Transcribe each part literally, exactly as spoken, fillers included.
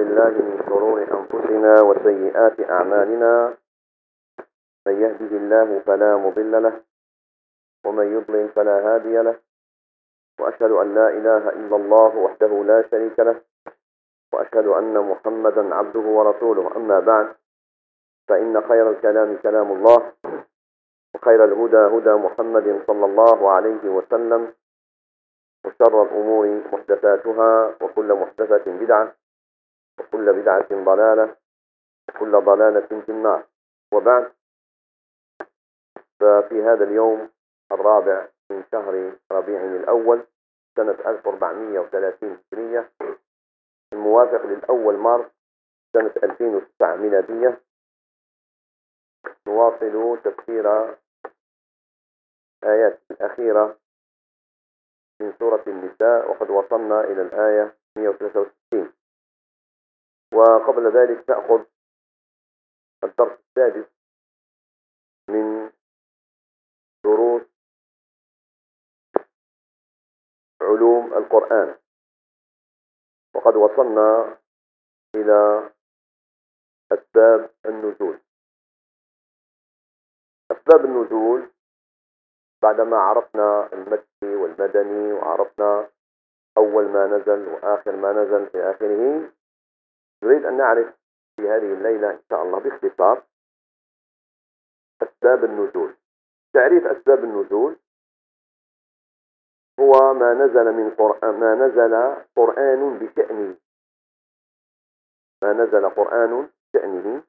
بالله من شرور أنفسنا وسيئات أعمالنا، من يهده الله فلا مضل له ومن يضلل فلا هادي له، وأشهد أن لا إله إلا الله وحده لا شريك له، وأشهد أن محمدا عبده ورسوله. أما بعد، فإن خير الكلام كلام الله، وخير الهدى هدى محمد صلى الله عليه وسلم، وشر الأمور محدثاتها، وكل محدثة بدعة، وكل بدعة ضلالة، وكل ضلالة في النار. وبعد، ففي هذا اليوم الرابع من شهر ربيع الأول سنة ألف وأربعمائة وثلاثين هجرية، الموافق للأول مارس سنة ألفين وتسعة ميلادية، نواصل تفسير آيات الأخيرة من سورة النساء، وقد وصلنا إلى الآية مئة وثلاثة وستين. وقبل ذلك نأخذ الدرس السادس من دروس علوم القرآن، وقد وصلنا إلى أسباب النزول. أسباب النزول بعدما عرفنا المكي والمدني، وعرفنا أول ما نزل وآخر ما نزل في آخره، نريد أن نعرف في هذه الليلة إن شاء الله باختصار أسباب النزول. تعريف أسباب النزول هو ما نزل من قرآن ما نزل قرآن بشأنه ما نزل قرآن بشأنه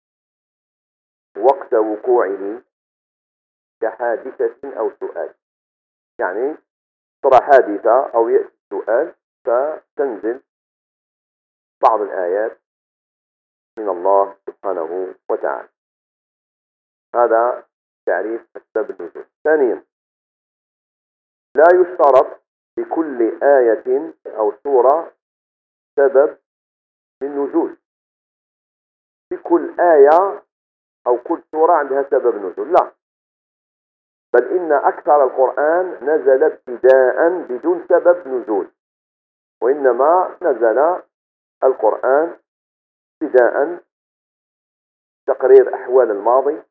وقت وقوعه، كحادثة أو سؤال. يعني ترى حادثة أو يأتي سؤال فتنزل بعض الآيات من الله سبحانه وتعالى. هذا تعريف أسباب النزول. ثانيا، لا يشترط لكل آية أو سورة سبب للنزول. في كل آية أو كل سورة عندها سبب نزول، لا، بل إن أكثر القرآن نزل ابتداء بدون سبب نزول، وإنما نزل القرآن ابتداء تقرير أحوال الماضي،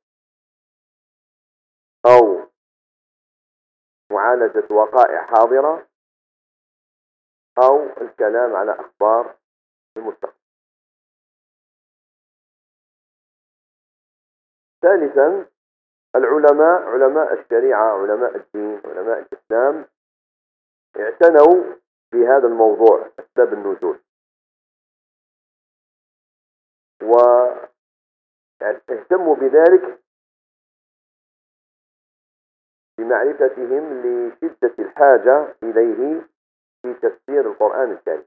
أو معالجة وقائع حاضرة، أو الكلام على أخبار المستقبل. ثالثا، العلماء علماء الشريعة، علماء الدين، علماء الإسلام اعتنوا بهذا الموضوع أسباب النزول، واهتموا بذلك بمعرفتهم لشدة الحاجة إليه في تفسير القرآن الكريم.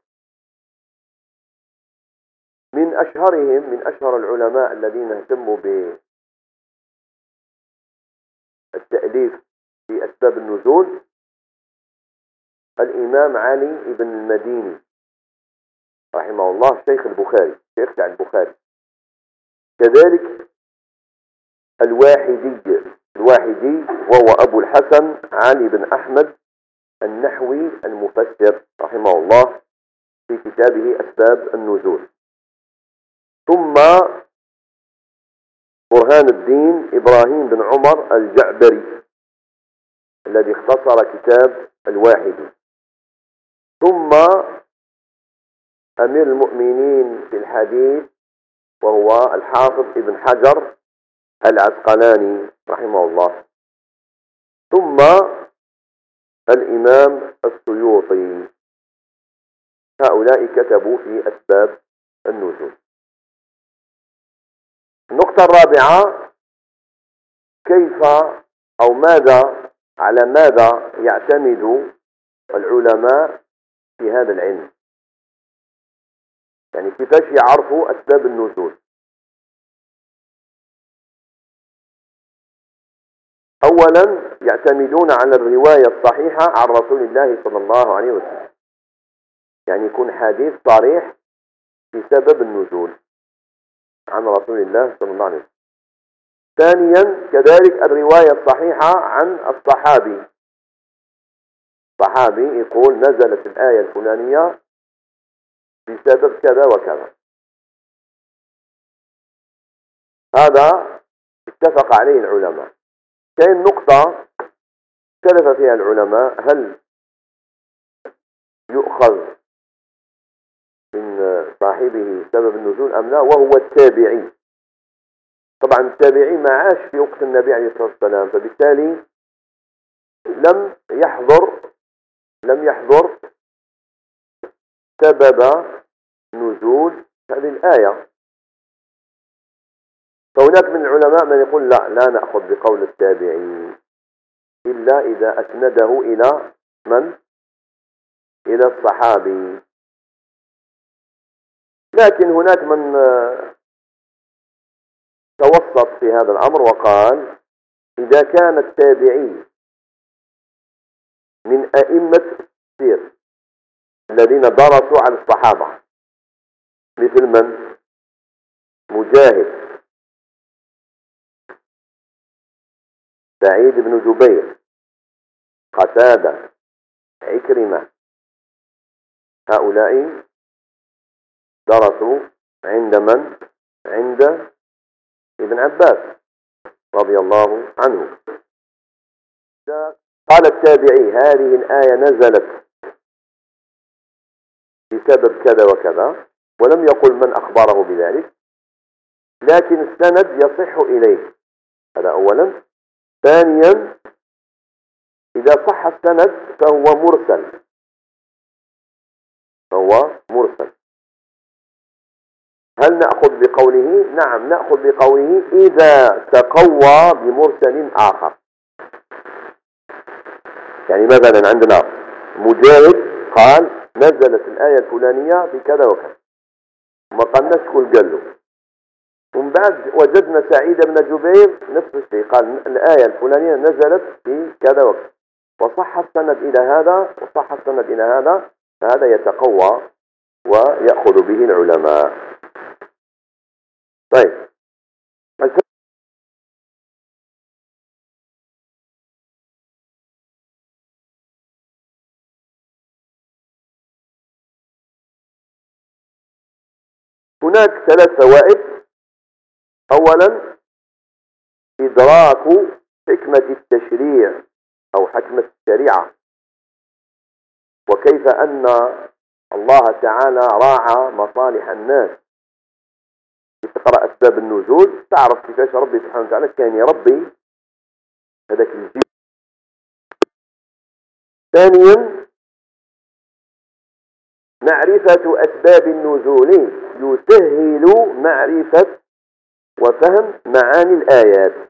من أشهرهم من أشهر العلماء الذين اهتموا بالتأليف في أسباب النزول الإمام علي بن المديني رحمه الله، شيخ البخاري، شيخ البخاري. كذلك الواحدي الواحدي وهو أبو الحسن علي بن أحمد النحوي المفسر رحمه الله في كتابه أسباب النزول. ثم برهان الدين إبراهيم بن عمر الجعبري الذي اختصر كتاب الواحدي. ثم أمير المؤمنين في الحديث وهو الحافظ ابن حجر العسقلاني رحمه الله. ثم الإمام السيوطي. هؤلاء كتبوا في أسباب النزول. النقطة الرابعة، كيف أو ماذا على ماذا يعتمد العلماء في هذا العلم، يعني كيفاش يعرفوا أسباب النزول. أولا، يعتمدون على الرواية الصحيحة عن رسول الله صلى الله عليه وسلم، يعني يكون حديث صريح في سبب النزول عن رسول الله صلى الله عليه وسلم. ثانيا، كذلك الرواية الصحيحة عن الصحابي. صحابي يقول نزلت الآية الفلانية بسبب كذا وكذا، هذا اتفق عليه العلماء. كاين نقطة اختلف فيها العلماء، هل يؤخذ من صاحبه سبب النزول أم لا، وهو التابعي. طبعا التابعي ما عاش في وقت النبي عليه الصلاة والسلام، فبالتالي لم يحضر لم يحضر سبب نزول هذه الآية. فهناك من العلماء من يقول لا لا نأخذ بقول التابعي إلا إذا أسنده إلى من؟ إلى الصحابي. لكن هناك من توسط في هذا الأمر وقال إذا كان التابعي من أئمة التفسير الذين درسوا عن الصحابة مثل من؟ مجاهد، سعيد بن جبير، قتادة، عكرمة، هؤلاء درسوا عند من؟ عند ابن عباس رضي الله عنه. قال التابعي هذه الآية نزلت بسبب كذا وكذا، ولم يقل من أخبره بذلك، لكن السند يصح إليه. هذا أولا. ثانيا إذا صح السند فهو مرسل فهو مرسل هل نأخذ بقوله؟ نعم نأخذ بقوله إذا تقوى بمرسل آخر. يعني مثلا عندنا مجاهد قال نزلت الآية الفلانية في كذا وكذا، ما قلنا شكون قال له. ومن بعد وجدنا سعيد بن جبير نفس الشيء، قال الآية الفلانية نزلت في كذا وكذا، وصح السند إلى هذا وصح السند إلى هذا، فهذا يتقوى ويأخذ به العلماء. طيب، هناك ثلاث فوائد. أولا إدراك حكمة التشريع أو حكمة الشريعة، وكيف أن الله تعالى راعى مصالح الناس. تقرأ أسباب النزول تعرف كيفاش ربي سبحانه وتعالى كان يربي هذاك الجيل. ثانيا معرفة أسباب النزول يسهل معرفة وفهم معاني الآيات،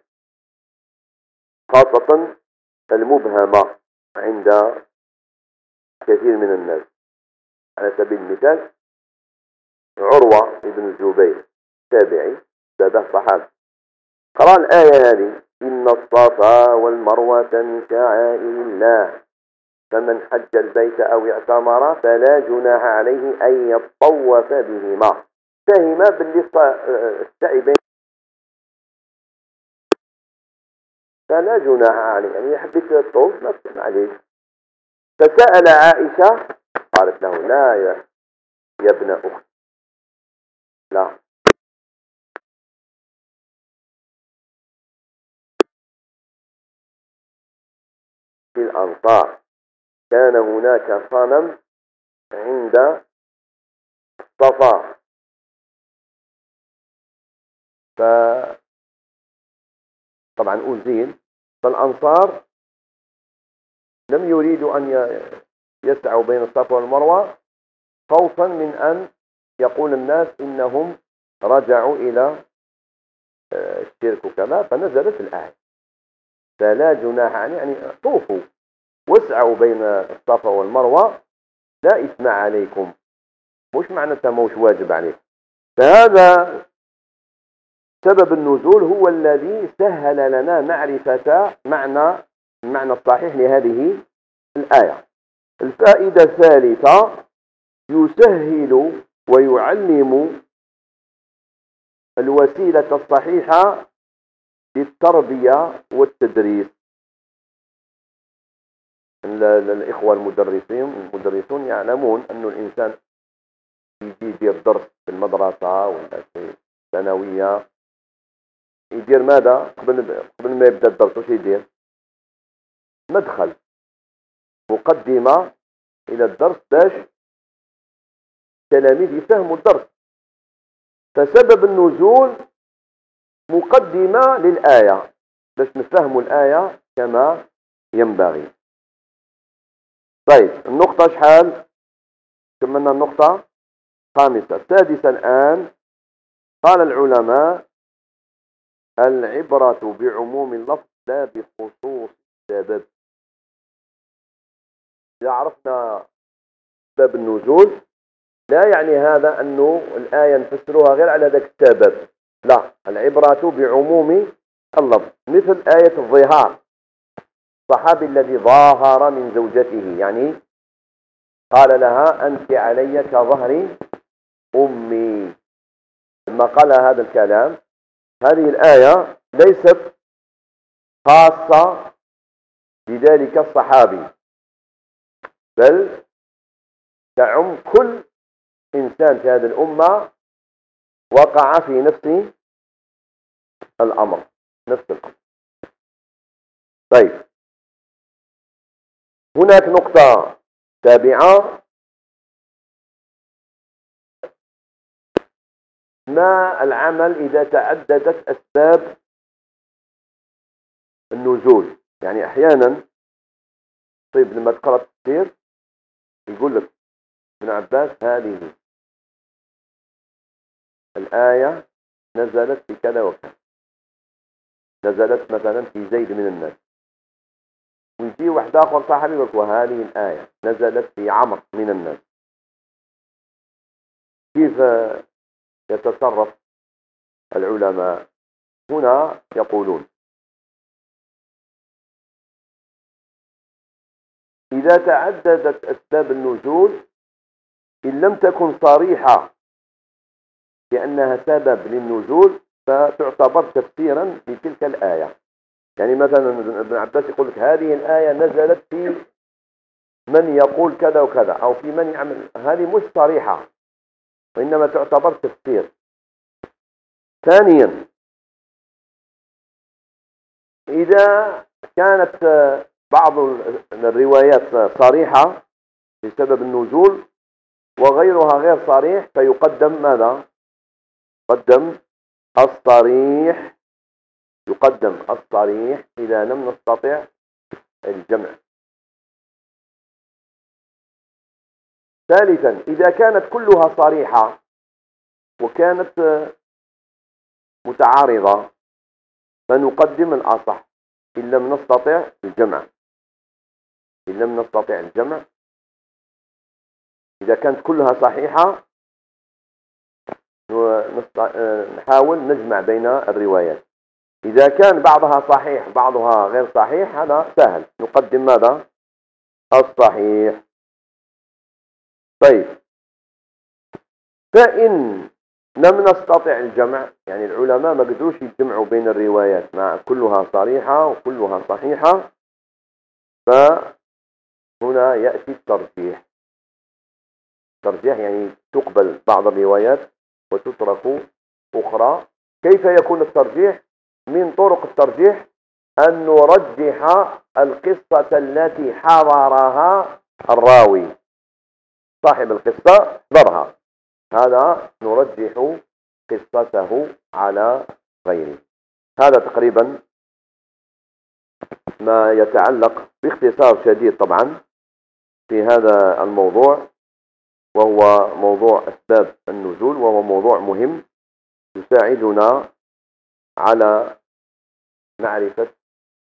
خاصة المبهمة عند كثير من الناس. على سبيل المثال عروة بن الزبير تابعي سادة صحابي قرأ الآية هذه إن الصفا والمروة من شعائر الله فمن حج البيت أو اعتمر فلا جناح عليه أن يطوف بهما. فهم باللي السعي بين فلا جناح عليه، يعني حبيت الطوف ما تسمع عليه. فسأل عائشة قالت له لا يا, يا ابن أخت، لا في الأنصار كان هناك صنم عند الصفا، ف طبعا أزيل، فالأنصار لم يريدوا أن يسعوا بين الصفا والمروة خوفا من أن يقول الناس إنهم رجعوا إلى الشرك وكذا، فنزلت الآية فلا جناح عليه، يعني طوفوا واسعوا بين الصفا والمروة لا إثم عليكم، مش معناتها موش واجب عليكم. فهذا سبب النزول هو الذي سهل لنا معرفة معنى المعنى الصحيح لهذه الآية. الفائدة الثالثة يسهل ويعلم الوسيلة الصحيحة للتربية والتدريس. الإخوة المدرسين المدرسون يعلمون أن الإنسان يجي يدير درس في المدرسة ولا في الثانوية يدير ماذا قبل قبل ما يبدأ الدرس؟ وش يدير؟ مدخل، مقدمة إلى الدرس باش التلاميذ يفهموا الدرس. فسبب النزول مقدمة للآية باش نفهموا الآية كما ينبغي. طيب النقطة شحال؟ كملنا النقطة خامسة. السادسة الآن، قال العلماء: العبرة بعموم اللفظ لا بخصوص السبب. إذا عرفنا سبب النزول لا يعني هذا أنه الآية نفسروها غير على ذاك السبب، لا، العبرة بعموم اللفظ. مثل آية الظهار، الصحابي الذي ظاهر من زوجته، يعني قال لها: أنت علي كظهر أمي. لما قال هذا الكلام، هذه الآية ليست خاصة بذلك الصحابي، بل تعم كل إنسان في هذه الأمة وقع في نفس الأمر، نفس الأمر. طيب، هناك نقطة سابعة: ما العمل إذا تعددت أسباب النزول؟ يعني أحيانا طيب لما تقرأ التفسير يقول لك ابن عباس: هذه الآية نزلت في كذا وكذا، نزلت مثلا في زيد من الناس. ويجي واحد آخر صاحبي يقول لك: وهذه الآية نزلت في عمرو من الناس. كيف يتصرف العلماء؟ هنا يقولون: إذا تعددت أسباب النزول إن لم تكن صريحة بأنها سبب للنزول فتعتبر تفسيرا لتلك الآية. يعني مثلا ابن عباس يقول لك: هذه الآية نزلت في من يقول كذا وكذا، أو في من يعمل. هذه مش صريحة، وإنما تعتبر تفسير. ثانيا، إذا كانت بعض الروايات صريحة بسبب النزول وغيرها غير صريح، فيقدم ماذا؟ يقدم الصريح، يقدم الصريح إذا لم نستطع الجمع. ثالثا، إذا كانت كلها صريحة وكانت متعارضة فنقدم الأصح إن لم نستطع الجمع. إن لم نستطع الجمع، إذا كانت كلها صحيحة نحاول نجمع بين الروايات. إذا كان بعضها صحيح بعضها غير صحيح هذا سهل، نقدم ماذا؟ الصحيح. طيب، فإن لم نستطع الجمع، يعني العلماء ما قدروش يجمعوا بين الروايات مع كلها صريحة وكلها صحيحة، فهنا يأتي الترجيح. الترجيح يعني تقبل بعض الروايات وتترك أخرى. كيف يكون الترجيح؟ من طرق الترجيح أن نرجح القصة التي حضرها الراوي، صاحب القصة حضرها، هذا نرجح قصته على غيره. هذا تقريبا ما يتعلق باختصار شديد طبعا في هذا الموضوع، وهو موضوع أسباب النزول، وهو موضوع مهم يساعدنا على معرفة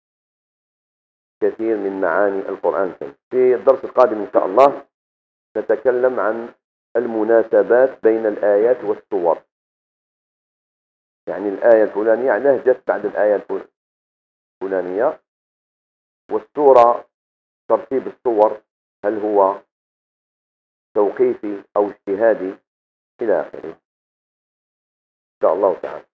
كثير من معاني القرآن الكريم. في الدرس القادم إن شاء الله نتكلم عن المناسبات بين الآيات والسور، يعني الآية الفلانية نهجت بعد الآية الفلانية، والسورة ترتيب السور هل هو توقيفي أو اجتهادي إلى آخره إن شاء الله تعالى.